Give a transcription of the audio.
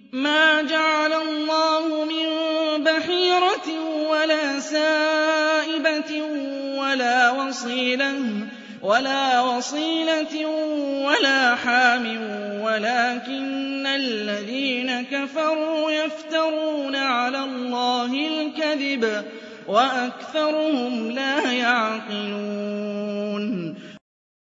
مَا جَعَلَ اللَّهُ مِن بَحِيرَةٍ وَلَا سَائِبَةٍ وَلَا وَصِيلَةٍ وَلَا حَامٍ وَلَٰكِنَّ الَّذِينَ كَفَرُوا يَفْتَرُونَ عَلَى اللَّهِ الْكَذِبَ وَأَكْثَرُهُمْ لَا يَعْقِلُونَ